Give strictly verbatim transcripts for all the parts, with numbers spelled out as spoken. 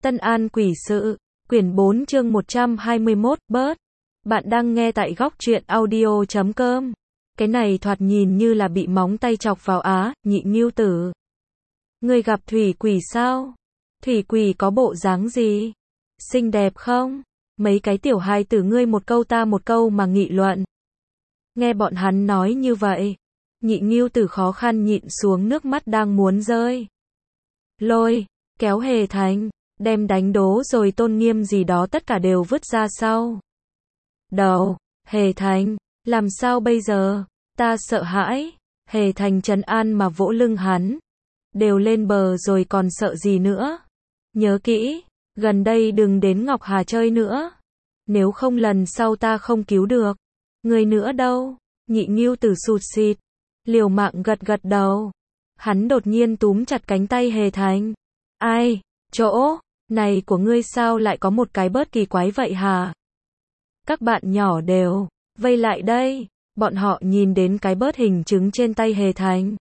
Tân An Quỷ Sự, quyển bốn chương một trăm hai mươi mốt, bớt. Bạn đang nghe tại góc truyện audio chấm com. Cái này thoạt nhìn như là bị móng tay chọc vào á, Nhị Ngưu Tử. Ngươi gặp thủy quỷ sao? Thủy quỷ có bộ dáng gì? Xinh đẹp không? Mấy cái tiểu hài tử ngươi một câu ta một câu mà nghị luận. Nghe bọn hắn nói như vậy, Nhị Ngưu Tử khó khăn nhịn xuống nước mắt đang muốn rơi. Lôi, kéo Hề Thành, đem đánh đố rồi tôn nghiêm gì đó tất cả đều vứt ra sau. Đầu, Hề Thành, làm sao bây giờ? Ta sợ hãi. Hề Thành trấn an mà vỗ lưng hắn. Đều lên bờ rồi còn sợ gì nữa? Nhớ kỹ, gần đây đừng đến Ngọc Hà chơi nữa. Nếu không lần sau ta không cứu được. Người nữa đâu? Nhị Ngưu Tử sụt sịt, liều mạng gật gật đầu. Hắn đột nhiên túm chặt cánh tay Hề Thành. Ai? Chỗ này của ngươi sao lại có một cái bớt kỳ quái vậy hả? Các bạn nhỏ đều vây lại đây. Bọn họ nhìn đến cái bớt hình trứng trên tay Hề Thành.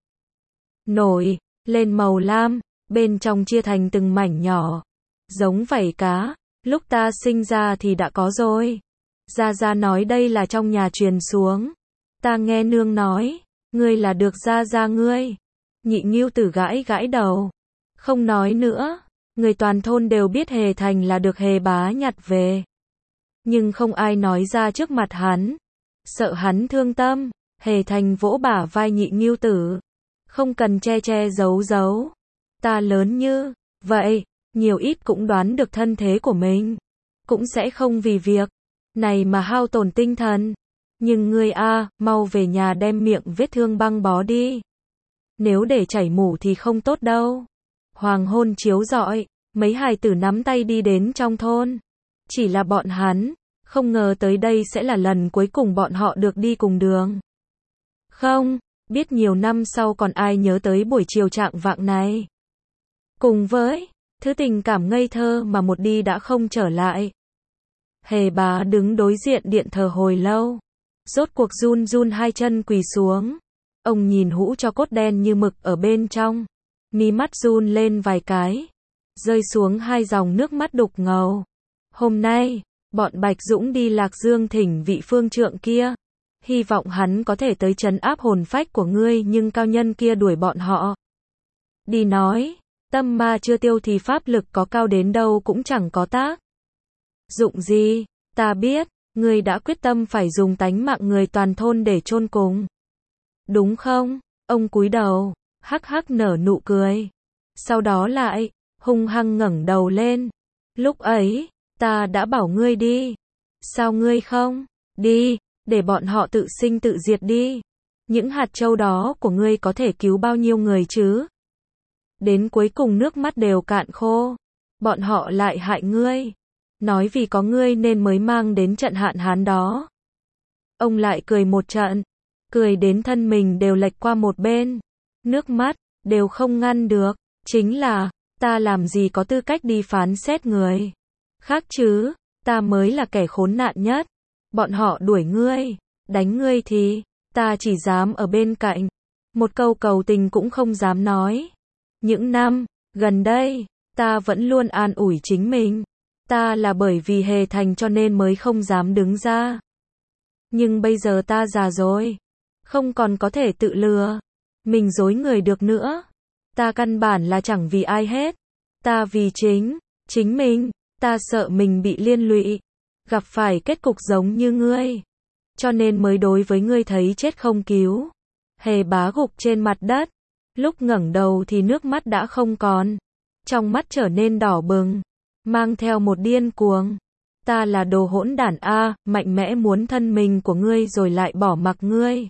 Nổi lên màu lam, bên trong chia thành từng mảnh nhỏ, giống vảy cá. Lúc ta sinh ra thì đã có rồi. Gia Gia nói đây là trong nhà truyền xuống. Ta nghe nương nói, ngươi là được Gia Gia ngươi. Nhị Ngưu Tử gãi gãi đầu. Không nói nữa. Người toàn thôn đều biết Hề Thành là được Hề bá nhặt về. Nhưng không ai nói ra trước mặt hắn. Sợ hắn thương tâm. Hề Thành vỗ bả vai Nhị Ngưu Tử. Không cần che che giấu giấu. Ta lớn như vậy, nhiều ít cũng đoán được thân thế của mình. Cũng sẽ không vì việc này mà hao tổn tinh thần. Nhưng ngươi a, mau về nhà đem miệng vết thương băng bó đi. Nếu để chảy mủ thì không tốt đâu. Hoàng hôn chiếu rọi, mấy hài tử nắm tay đi đến trong thôn. Chỉ là bọn hắn, không ngờ tới đây sẽ là lần cuối cùng bọn họ được đi cùng đường. Không, biết nhiều năm sau còn ai nhớ tới buổi chiều trạng vạng này. Cùng với thứ tình cảm ngây thơ mà một đi đã không trở lại. Hề bá đứng đối diện điện thờ hồi lâu. Rốt cuộc run run hai chân quỳ xuống. Ông nhìn hũ cho cốt đen như mực ở bên trong. Mí mắt run lên vài cái. Rơi xuống hai dòng nước mắt đục ngầu. Hôm nay, bọn Bạch Dũng đi Lạc Dương thỉnh vị phương trượng kia. Hy vọng hắn có thể tới trấn áp hồn phách của ngươi, nhưng cao nhân kia đuổi bọn họ đi nói, tâm ma chưa tiêu thì pháp lực có cao đến đâu cũng chẳng có tác dụng gì. Ta biết, ngươi đã quyết tâm phải dùng tánh mạng người toàn thôn để chôn cùng. Đúng không? Ông cúi đầu, hắc hắc nở nụ cười. Sau đó lại, hung hăng ngẩng đầu lên. Lúc ấy, ta đã bảo ngươi đi. Sao ngươi không? Đi, để bọn họ tự sinh tự diệt đi. Những hạt châu đó của ngươi có thể cứu bao nhiêu người chứ? Đến cuối cùng nước mắt đều cạn khô. Bọn họ lại hại ngươi. Nói vì có ngươi nên mới mang đến trận hạn hán đó. Ông lại cười một trận. Cười đến thân mình đều lệch qua một bên. Nước mắt, đều không ngăn được. Chính là, ta làm gì có tư cách đi phán xét người khác chứ? Ta mới là kẻ khốn nạn nhất. Bọn họ đuổi ngươi, đánh ngươi thì, ta chỉ dám ở bên cạnh. Một câu cầu tình cũng không dám nói. Những năm gần đây, ta vẫn luôn an ủi chính mình. Ta là bởi vì Hề Thành cho nên mới không dám đứng ra. Nhưng bây giờ ta già rồi. Không còn có thể tự lừa mình dối người được nữa. Ta căn bản là chẳng vì ai hết. Ta vì chính, chính mình. Ta sợ mình bị liên lụy. Gặp phải kết cục giống như ngươi. Cho nên mới đối với ngươi thấy chết không cứu. Hề bá gục trên mặt đất. Lúc ngẩng đầu thì nước mắt đã không còn. Trong mắt trở nên đỏ bừng. Mang theo một điên cuồng. Ta là đồ hỗn đản a, mạnh mẽ muốn thân mình của ngươi rồi lại bỏ mặc ngươi.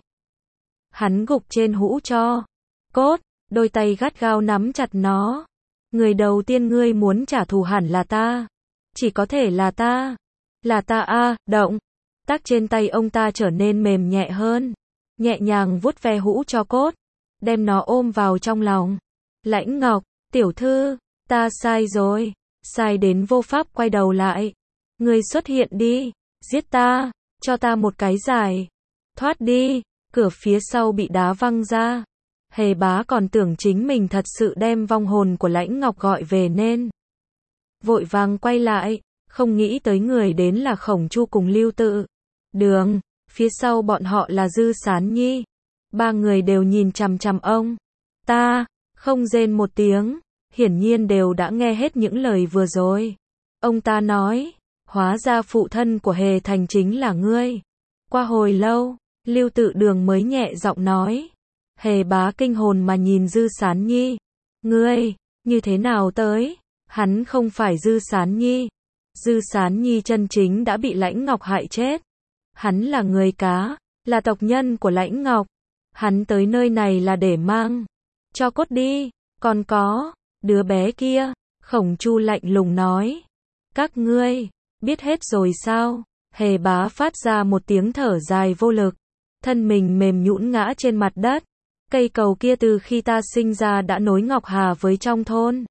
Hắn gục trên hũ cho cốt, đôi tay gắt gao nắm chặt nó. Người đầu tiên ngươi muốn trả thù hẳn là ta. Chỉ có thể là ta. Là ta a, động. Tác trên tay ông ta trở nên mềm nhẹ hơn. Nhẹ nhàng vuốt ve hũ cho cốt. Đem nó ôm vào trong lòng. Lãnh Ngọc, tiểu thư, ta sai rồi. Sai đến vô pháp quay đầu lại. Ngươi xuất hiện đi. Giết ta. Cho ta một cái giải. Thoát đi. Cửa phía sau bị đá văng ra. Hề bá còn tưởng chính mình thật sự đem vong hồn của Lãnh Ngọc gọi về nên vội vàng quay lại, không nghĩ tới người đến là Khổng Chu cùng Lưu Tự. Đường, phía sau bọn họ là Dư Sán Nhi. Ba người đều nhìn chằm chằm ông. Ta, không rên một tiếng, hiển nhiên đều đã nghe hết những lời vừa rồi. Ông ta nói, hóa ra phụ thân của Hề Thành chính là ngươi. Qua hồi lâu, Lưu Tự Đường mới nhẹ giọng nói. Hề bá kinh hồn mà nhìn Dư Sán Nhi. Ngươi, như thế nào tới? Hắn không phải Dư Sán Nhi. Dư Sán Nhi chân chính đã bị Lãnh Ngọc hại chết. Hắn là người cá, là tộc nhân của Lãnh Ngọc. Hắn tới nơi này là để mang cho cốt đi. Còn có, đứa bé kia, Khổng Chu lạnh lùng nói. Các ngươi, biết hết rồi sao? Hề bá phát ra một tiếng thở dài vô lực. Thân mình mềm nhũn ngã trên mặt đất. Cây cầu kia từ khi ta sinh ra đã nối Ngọc Hà với trong thôn.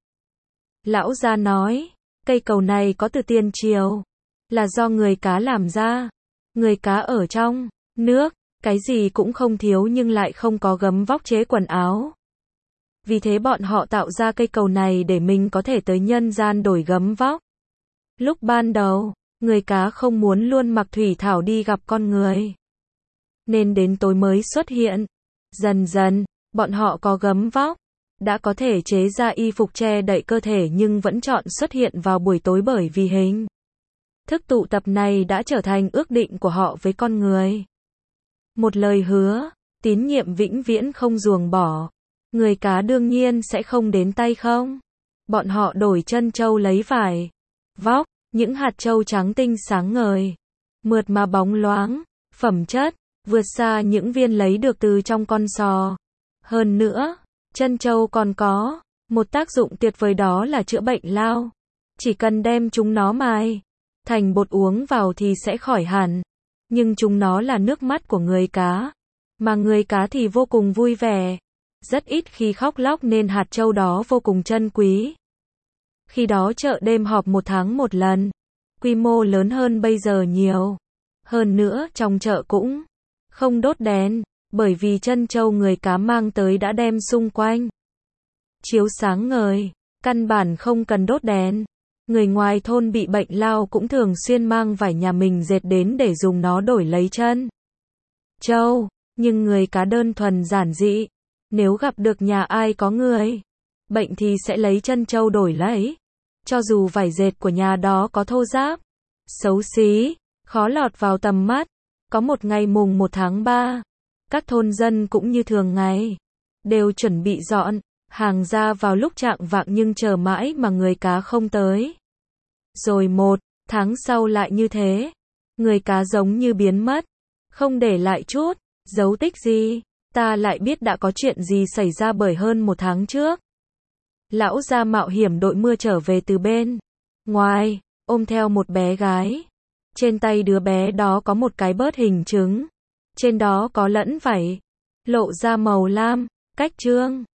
Lão gia nói, cây cầu này có từ tiền triều, là do người cá làm ra. Người cá ở trong nước, cái gì cũng không thiếu nhưng lại không có gấm vóc chế quần áo. Vì thế bọn họ tạo ra cây cầu này để mình có thể tới nhân gian đổi gấm vóc. Lúc ban đầu, người cá không muốn luôn mặc thủy thảo đi gặp con người, nên đến tối mới xuất hiện. Dần dần, bọn họ có gấm vóc, đã có thể chế ra y phục che đậy cơ thể nhưng vẫn chọn xuất hiện vào buổi tối bởi vì hình thức tụ tập này đã trở thành ước định của họ với con người. Một lời hứa, tín nhiệm vĩnh viễn không ruồng bỏ. Người cá đương nhiên sẽ không đến tay không. Bọn họ đổi chân châu lấy vải vóc, những hạt châu trắng tinh sáng ngời, mượt mà bóng loáng, phẩm chất vượt xa những viên lấy được từ trong con sò. Hơn nữa, chân châu còn có một tác dụng tuyệt vời, đó là chữa bệnh lao. Chỉ cần đem chúng nó mài thành bột uống vào thì sẽ khỏi hẳn. Nhưng chúng nó là nước mắt của người cá, mà người cá thì vô cùng vui vẻ, rất ít khi khóc lóc nên hạt châu đó vô cùng trân quý. Khi đó chợ đêm họp một tháng một lần, quy mô lớn hơn bây giờ nhiều. Hơn nữa trong chợ cũng không đốt đèn, bởi vì chân châu người cá mang tới đã đem xung quanh chiếu sáng ngời, căn bản không cần đốt đèn. Người ngoài thôn bị bệnh lao cũng thường xuyên mang vải nhà mình dệt đến để dùng nó đổi lấy chân châu, nhưng người cá đơn thuần giản dị. Nếu gặp được nhà ai có người bệnh thì sẽ lấy chân châu đổi lấy. Cho dù vải dệt của nhà đó có thô ráp, xấu xí, khó lọt vào tầm mắt. Có một ngày mùng một tháng ba, các thôn dân cũng như thường ngày, đều chuẩn bị dọn hàng ra vào lúc chạng vạng nhưng chờ mãi mà người cá không tới. Rồi một tháng sau lại như thế, người cá giống như biến mất, không để lại chút dấu tích gì. Ta lại biết đã có chuyện gì xảy ra bởi hơn một tháng trước. Lão gia mạo hiểm đội mưa trở về từ bên ngoài, ôm theo một bé gái. Trên tay đứa bé đó có một cái bớt hình trứng, trên đó có lẫn vảy, lộ ra màu lam, cách trương.